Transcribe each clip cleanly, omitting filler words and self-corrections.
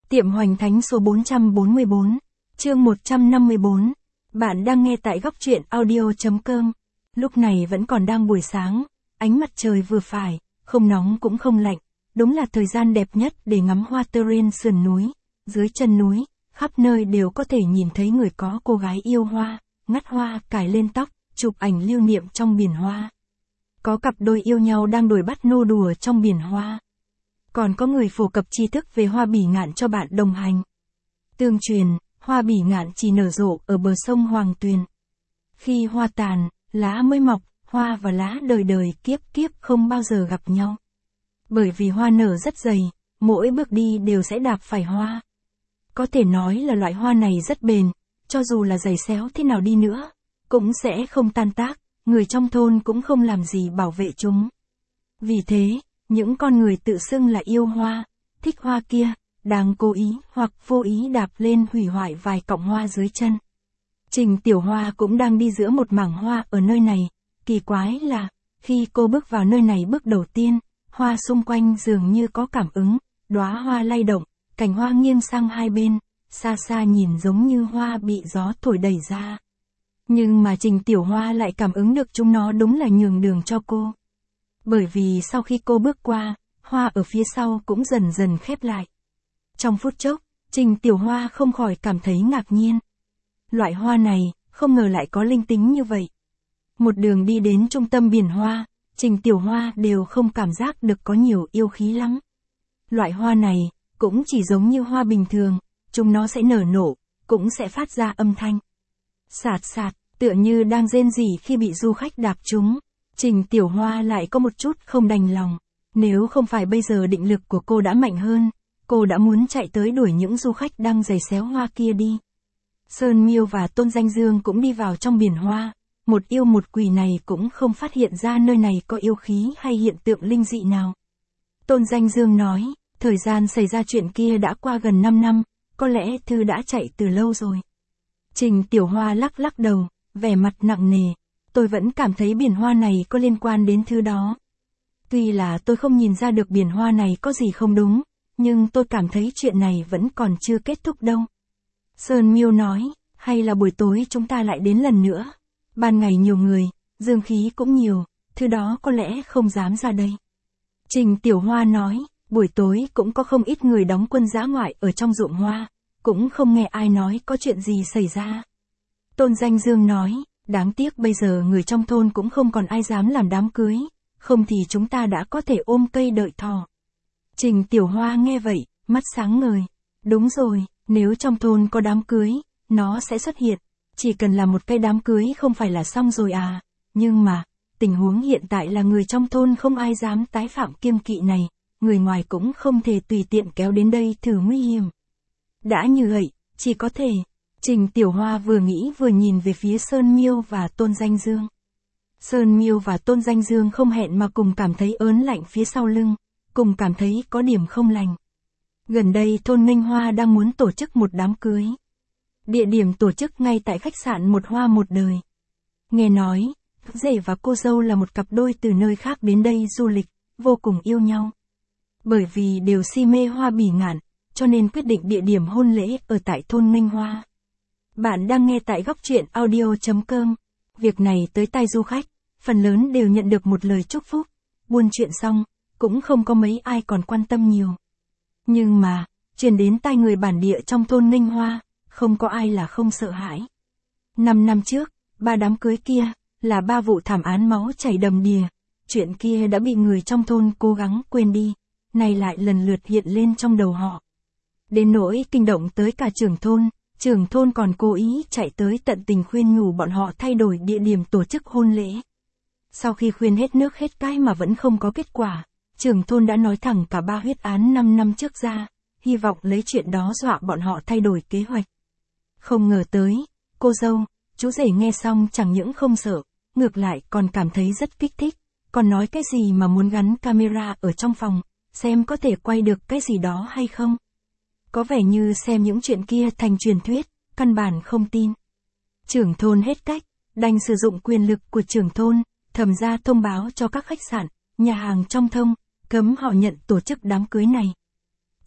Tiệm Hoành Thánh số 444, chương 154. Bạn đang nghe tại góc truyện audio.com. Lúc này vẫn còn đang buổi sáng, ánh mặt trời vừa phải, không nóng cũng không lạnh. Đúng là thời gian đẹp nhất để ngắm hoa tơ trên sườn núi, dưới chân núi, khắp nơi đều có thể nhìn thấy người có cô gái yêu hoa, ngắt hoa cài lên tóc, chụp ảnh lưu niệm trong biển hoa. Có cặp đôi yêu nhau đang đuổi bắt nô đùa trong biển hoa. Còn có người phổ cập tri thức về hoa bỉ ngạn cho bạn đồng hành. Tương truyền, hoa bỉ ngạn chỉ nở rộ ở bờ sông Hoàng Tuyền. Khi hoa tàn, lá mới mọc, hoa và lá đời đời kiếp kiếp không bao giờ gặp nhau. Bởi vì hoa nở rất dày, mỗi bước đi đều sẽ đạp phải hoa. Có thể nói là loại hoa này rất bền, cho dù là giày xéo thế nào đi nữa, cũng sẽ không tan tác, người trong thôn cũng không làm gì bảo vệ chúng. Vì thế, những con người tự xưng là yêu hoa, thích hoa kia, đang cố ý hoặc vô ý đạp lên hủy hoại vài cọng hoa dưới chân. Trình Tiểu Hoa cũng đang đi giữa một mảng hoa ở nơi này, kỳ quái là, khi cô bước vào nơi này bước đầu tiên, hoa xung quanh dường như có cảm ứng, đóa hoa lay động, cành hoa nghiêng sang hai bên, xa xa nhìn giống như hoa bị gió thổi đẩy ra. Nhưng mà Trình Tiểu Hoa lại cảm ứng được chúng nó đúng là nhường đường cho cô. Bởi vì sau khi cô bước qua, hoa ở phía sau cũng dần dần khép lại. Trong phút chốc, Trình Tiểu Hoa không khỏi cảm thấy ngạc nhiên. Loại hoa này, không ngờ lại có linh tính như vậy. Một đường đi đến trung tâm biển hoa, Trình Tiểu Hoa đều không cảm giác được có nhiều yêu khí lắm. Loại hoa này, cũng chỉ giống như hoa bình thường, chúng nó sẽ nở nổ, cũng sẽ phát ra âm thanh. Sạt sạt, tựa như đang rên rỉ khi bị du khách đạp trúng. Trình Tiểu Hoa lại có một chút không đành lòng. Nếu không phải bây giờ định lực của cô đã mạnh hơn, cô đã muốn chạy tới đuổi những du khách đang giày xéo hoa kia đi. Sơn Miêu và Tôn Danh Dương cũng đi vào trong biển hoa. Một yêu một quỷ này cũng không phát hiện ra nơi này có yêu khí hay hiện tượng linh dị nào. Tôn Danh Dương nói, thời gian xảy ra chuyện kia đã qua gần 5 năm, có lẽ Thư đã chạy từ lâu rồi. Trình Tiểu Hoa lắc lắc đầu, vẻ mặt nặng nề. Tôi vẫn cảm thấy biển hoa này có liên quan đến Thư đó. Tuy là tôi không nhìn ra được biển hoa này có gì không đúng, nhưng tôi cảm thấy chuyện này vẫn còn chưa kết thúc đâu. Sơn Miêu nói, hay là buổi tối chúng ta lại đến lần nữa. Ban ngày nhiều người, dương khí cũng nhiều, Thư đó có lẽ không dám ra đây. Trình Tiểu Hoa nói, buổi tối cũng có không ít người đóng quân dã ngoại ở trong ruộng hoa, cũng không nghe ai nói có chuyện gì xảy ra. Tôn Danh Dương nói, đáng tiếc bây giờ người trong thôn cũng không còn ai dám làm đám cưới, không thì chúng ta đã có thể ôm cây đợi thỏ. Trình Tiểu Hoa nghe vậy, mắt sáng ngời. Đúng rồi, nếu trong thôn có đám cưới, nó sẽ xuất hiện. Chỉ cần là một cây đám cưới không phải là xong rồi à. Nhưng mà, tình huống hiện tại là người trong thôn không ai dám tái phạm kiêng kỵ này, người ngoài cũng không thể tùy tiện kéo đến đây thử nguy hiểm. Đã như vậy, chỉ có thể. Trình Tiểu Hoa vừa nghĩ vừa nhìn về phía Sơn Miêu và Tôn Danh Dương. Sơn Miêu và Tôn Danh Dương không hẹn mà cùng cảm thấy ớn lạnh phía sau lưng, cùng cảm thấy có điểm không lành. Gần đây thôn Minh Hoa đang muốn tổ chức một đám cưới. Địa điểm tổ chức ngay tại khách sạn Một Hoa Một Đời. Nghe nói, rể và cô dâu là một cặp đôi từ nơi khác đến đây du lịch, vô cùng yêu nhau. Bởi vì đều si mê hoa bỉ ngạn, cho nên quyết định địa điểm hôn lễ ở tại thôn Minh Hoa. Bạn đang nghe tại góc truyện audio.com. Việc này tới tai du khách, phần lớn đều nhận được một lời chúc phúc. Buôn chuyện xong, cũng không có mấy ai còn quan tâm nhiều. Nhưng mà, truyền đến tai người bản địa trong thôn Ninh Hoa, không có ai là không sợ hãi. 5 năm trước, 3 đám cưới kia, là 3 vụ thảm án máu chảy đầm đìa. Chuyện kia đã bị người trong thôn cố gắng quên đi, nay lại lần lượt hiện lên trong đầu họ. Đến nỗi kinh động tới cả trưởng thôn còn cố ý chạy tới tận tình khuyên nhủ bọn họ thay đổi địa điểm tổ chức hôn lễ. Sau khi khuyên hết nước hết cái mà vẫn không có kết quả, trưởng thôn đã nói thẳng cả 3 huyết án 5 năm trước ra, hy vọng lấy chuyện đó dọa bọn họ thay đổi kế hoạch. Không ngờ tới, cô dâu, chú rể nghe xong chẳng những không sợ, ngược lại còn cảm thấy rất kích thích, còn nói cái gì mà muốn gắn camera ở trong phòng, xem có thể quay được cái gì đó hay không. Có vẻ như xem những chuyện kia thành truyền thuyết, căn bản không tin. Trưởng thôn hết cách, đành sử dụng quyền lực của trưởng thôn, thầm ra thông báo cho các khách sạn, nhà hàng trong thông, cấm họ nhận tổ chức đám cưới này.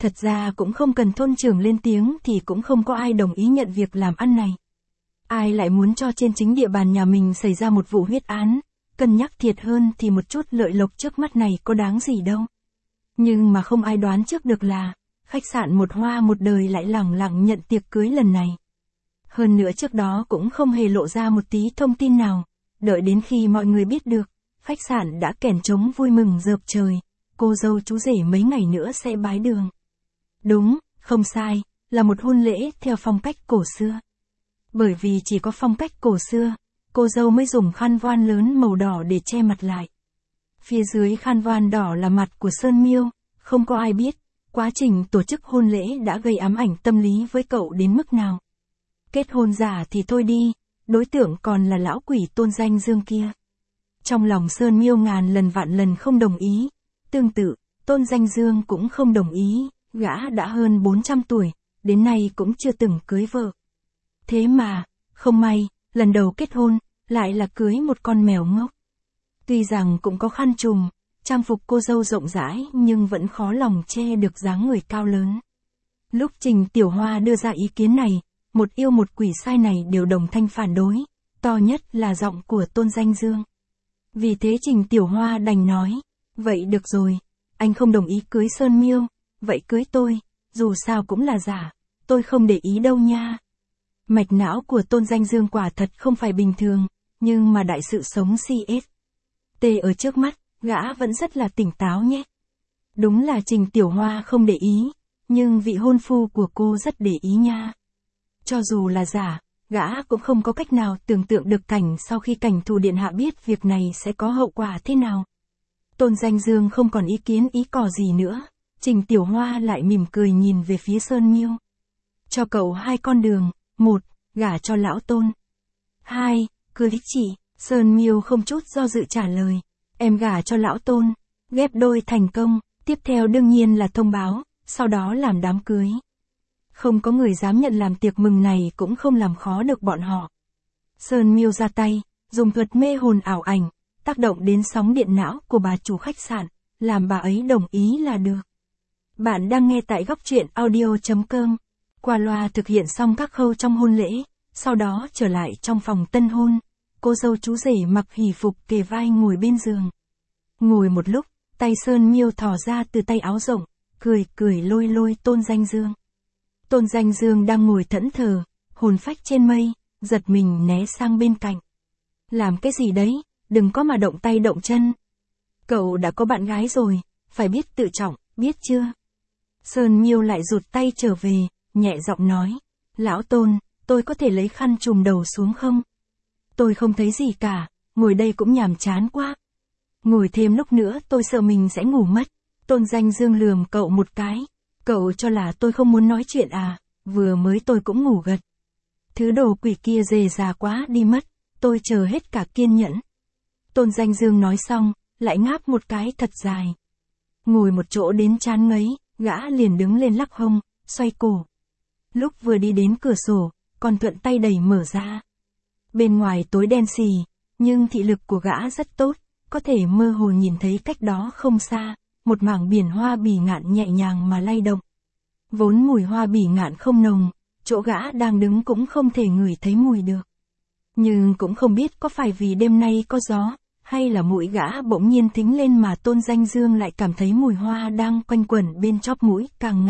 Thật ra cũng không cần thôn trưởng lên tiếng thì cũng không có ai đồng ý nhận việc làm ăn này. Ai lại muốn cho trên chính địa bàn nhà mình xảy ra một vụ huyết án, cân nhắc thiệt hơn thì một chút lợi lộc trước mắt này có đáng gì đâu. Nhưng mà không ai đoán trước được là, khách sạn Một Hoa Một Đời lại lẳng lặng nhận tiệc cưới lần này. Hơn nữa trước đó cũng không hề lộ ra một tí thông tin nào, đợi đến khi mọi người biết được, khách sạn đã kèn trống vui mừng rợp trời, cô dâu chú rể mấy ngày nữa sẽ bái đường. Đúng, không sai, là một hôn lễ theo phong cách cổ xưa. Bởi vì chỉ có phong cách cổ xưa, cô dâu mới dùng khăn voan lớn màu đỏ để che mặt lại. Phía dưới khăn voan đỏ là mặt của Sơn Miêu, không có ai biết, quá trình tổ chức hôn lễ đã gây ám ảnh tâm lý với cậu đến mức nào. Kết hôn giả thì thôi đi, đối tượng còn là lão quỷ Tôn Danh Dương kia. Trong lòng Sơn Miêu ngàn lần vạn lần không đồng ý, tương tự, Tôn Danh Dương cũng không đồng ý, gã đã hơn 400 tuổi, đến nay cũng chưa từng cưới vợ. Thế mà, không may, lần đầu kết hôn, lại là cưới một con mèo ngốc. Tuy rằng cũng có khăn trùm, trang phục cô dâu rộng rãi nhưng vẫn khó lòng che được dáng người cao lớn. Lúc Trình Tiểu Hoa đưa ra ý kiến này, một yêu một quỷ sai này đều đồng thanh phản đối, to nhất là giọng của Tôn Danh Dương. Vì thế Trình Tiểu Hoa đành nói, vậy được rồi, anh không đồng ý cưới Sơn Miêu, vậy cưới tôi, dù sao cũng là giả, tôi không để ý đâu nha. Mạch não của Tôn Danh Dương quả thật không phải bình thường, nhưng mà đại sự sống CS. T ở trước mắt, gã vẫn rất là tỉnh táo nhé. Đúng là Trình Tiểu Hoa không để ý, nhưng vị hôn phu của cô rất để ý nha. Cho dù là giả, gã cũng không có cách nào tưởng tượng được cảnh sau khi cảnh thù điện hạ biết việc này sẽ có hậu quả thế nào. Tôn Danh Dương không còn ý kiến ý cò gì nữa, Trình Tiểu Hoa lại mỉm cười nhìn về phía Sơn Miêu. Cho cậu hai con đường, 1, gả cho lão Tôn. 2, cưới chị. Sơn Miêu không chút do dự trả lời, em gả cho lão Tôn, ghép đôi thành công, tiếp theo đương nhiên là thông báo, sau đó làm đám cưới. Không có người dám nhận làm tiệc mừng này cũng không làm khó được bọn họ. Sơn Miêu ra tay, dùng thuật mê hồn ảo ảnh, tác động đến sóng điện não của bà chủ khách sạn, làm bà ấy đồng ý là được. Bạn đang nghe tại góc truyện audio.com. Qua loa thực hiện xong các khâu trong hôn lễ, sau đó trở lại trong phòng tân hôn. Cô dâu chú rể mặc hỷ phục kề vai ngồi bên giường. Ngồi một lúc, tay Sơn Miêu thò ra từ tay áo rộng, cười lôi lôi Tôn Danh Dương. Tôn Danh Dương đang ngồi thẫn thờ, hồn phách trên mây, giật mình né sang bên cạnh. Làm cái gì đấy, đừng có mà động tay động chân. Cậu đã có bạn gái rồi, phải biết tự trọng, biết chưa? Sơn Miêu lại rụt tay trở về, nhẹ giọng nói, lão Tôn, tôi có thể lấy khăn trùm đầu xuống không? Tôi không thấy gì cả, ngồi đây cũng nhàm chán quá. Ngồi thêm lúc nữa tôi sợ mình sẽ ngủ mất. Tôn Danh Dương lườm cậu một cái. Cậu cho là tôi không muốn nói chuyện à, vừa mới tôi cũng ngủ gật. Thứ đồ quỷ kia dề già quá đi mất, tôi chờ hết cả kiên nhẫn. Tôn Danh Dương nói xong, lại ngáp một cái thật dài. Ngồi một chỗ đến chán ngấy, gã liền đứng lên lắc hông, xoay cổ. Lúc vừa đi đến cửa sổ, còn thuận tay đẩy mở ra. Bên ngoài tối đen xì, nhưng thị lực của gã rất tốt, có thể mơ hồ nhìn thấy cách đó không xa, một mảng biển hoa bỉ ngạn nhẹ nhàng mà lay động. Vốn mùi hoa bỉ ngạn không nồng, chỗ gã đang đứng cũng không thể ngửi thấy mùi được. Nhưng cũng không biết có phải vì đêm nay có gió, hay là mũi gã bỗng nhiên thính lên mà Tôn Danh Dương lại cảm thấy mùi hoa đang quanh quẩn bên chóp mũi càng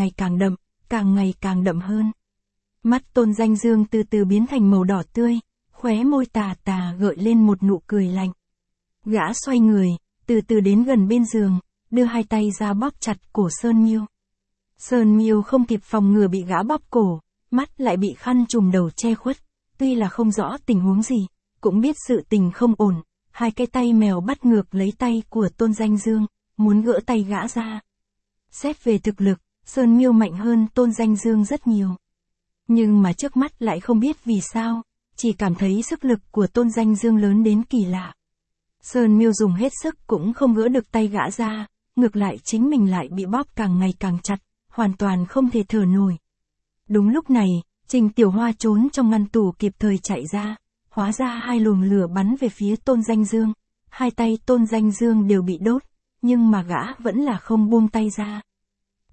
ngày càng đậm hơn. Mắt Tôn Danh Dương từ từ biến thành màu đỏ tươi, khóe môi tà tà gợi lên một nụ cười lạnh. Gã xoay người, từ từ đến gần bên giường, đưa hai tay ra bóp chặt cổ Sơn Miêu. Sơn Miêu không kịp phòng ngừa bị gã bóp cổ, mắt lại bị khăn trùm đầu che khuất, tuy là không rõ tình huống gì, cũng biết sự tình không ổn, hai cái tay mèo bắt ngược lấy tay của Tôn Danh Dương, muốn gỡ tay gã ra. Xét về thực lực, Sơn Miêu mạnh hơn Tôn Danh Dương rất nhiều. Nhưng mà trước mắt lại không biết vì sao, chỉ cảm thấy sức lực của Tôn Danh Dương lớn đến kỳ lạ. Sơn Miêu dùng hết sức cũng không gỡ được tay gã ra, ngược lại chính mình lại bị bóp càng ngày càng chặt, hoàn toàn không thể thở nổi. Đúng lúc này, Trình Tiểu Hoa trốn trong ngăn tủ kịp thời chạy ra, hóa ra hai luồng lửa bắn về phía Tôn Danh Dương. Hai tay Tôn Danh Dương đều bị đốt, nhưng mà gã vẫn là không buông tay ra.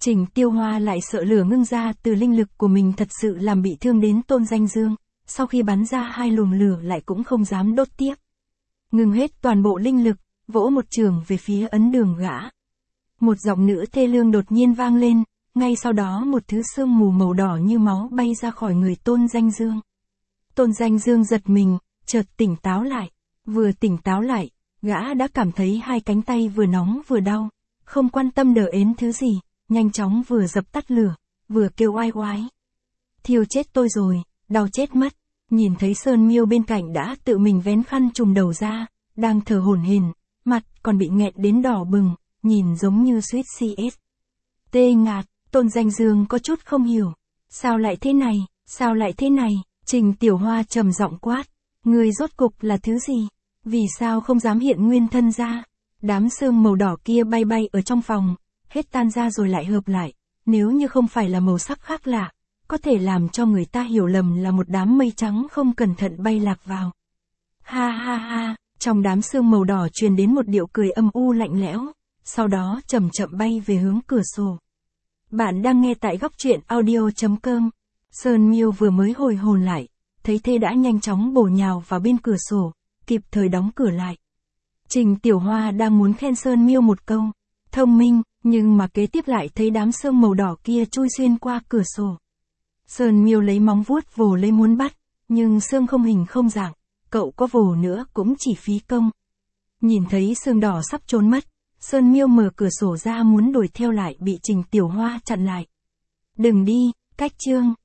Trình Tiêu Hoa lại sợ lửa ngưng ra từ linh lực của mình thật sự làm bị thương đến Tôn Danh Dương, sau khi bắn ra 2 luồng lửa lại cũng không dám đốt tiếp. Ngừng hết toàn bộ linh lực, vỗ một trường về phía ấn đường gã. Một giọng nữ thê lương đột nhiên vang lên, ngay sau đó một thứ sương mù màu đỏ như máu bay ra khỏi người Tôn Danh Dương. Tôn Danh Dương giật mình, chợt tỉnh táo lại. Vừa tỉnh táo lại, gã đã cảm thấy 2 cánh tay vừa nóng vừa đau, không quan tâm đờ ến thứ gì, nhanh chóng vừa dập tắt lửa, vừa kêu oai oái. Thiêu chết tôi rồi, đau chết mất. Nhìn thấy Sơn Miêu bên cạnh đã tự mình vén khăn trùm đầu ra, đang thở hổn hển, mặt còn bị nghẹt đến đỏ bừng, nhìn giống như suýt CS. Tê ngạt, Tôn Danh Dương có chút không hiểu. Sao lại thế này, sao lại thế này? Trình Tiểu Hoa trầm giọng quát. Người rốt cục là thứ gì? Vì sao không dám hiện nguyên thân ra? Đám sương màu đỏ kia bay bay ở trong phòng, hết tan ra rồi lại hợp lại. Nếu như không phải là màu sắc khác lạ, có thể làm cho người ta hiểu lầm là một đám mây trắng không cẩn thận bay lạc vào. Ha ha ha, trong đám sương màu đỏ truyền đến một điệu cười âm u lạnh lẽo, sau đó chậm chậm bay về hướng cửa sổ. Bạn đang nghe tại góc truyện audio.com. Sơn Miêu vừa mới hồi hồn lại, thấy thế đã nhanh chóng bổ nhào vào bên cửa sổ, kịp thời đóng cửa lại. Trình Tiểu Hoa đang muốn khen Sơn Miêu một câu, thông minh, nhưng mà kế tiếp lại thấy đám sương màu đỏ kia chui xuyên qua cửa sổ. Sơn Miêu lấy móng vuốt vồ lấy muốn bắt, nhưng sương không hình không dạng, cậu có vồ nữa cũng chỉ phí công. Nhìn thấy sương đỏ sắp trốn mất, Sơn Miêu mở cửa sổ ra muốn đuổi theo lại bị Trình Tiểu Hoa chặn lại. Đừng đi, cách chương.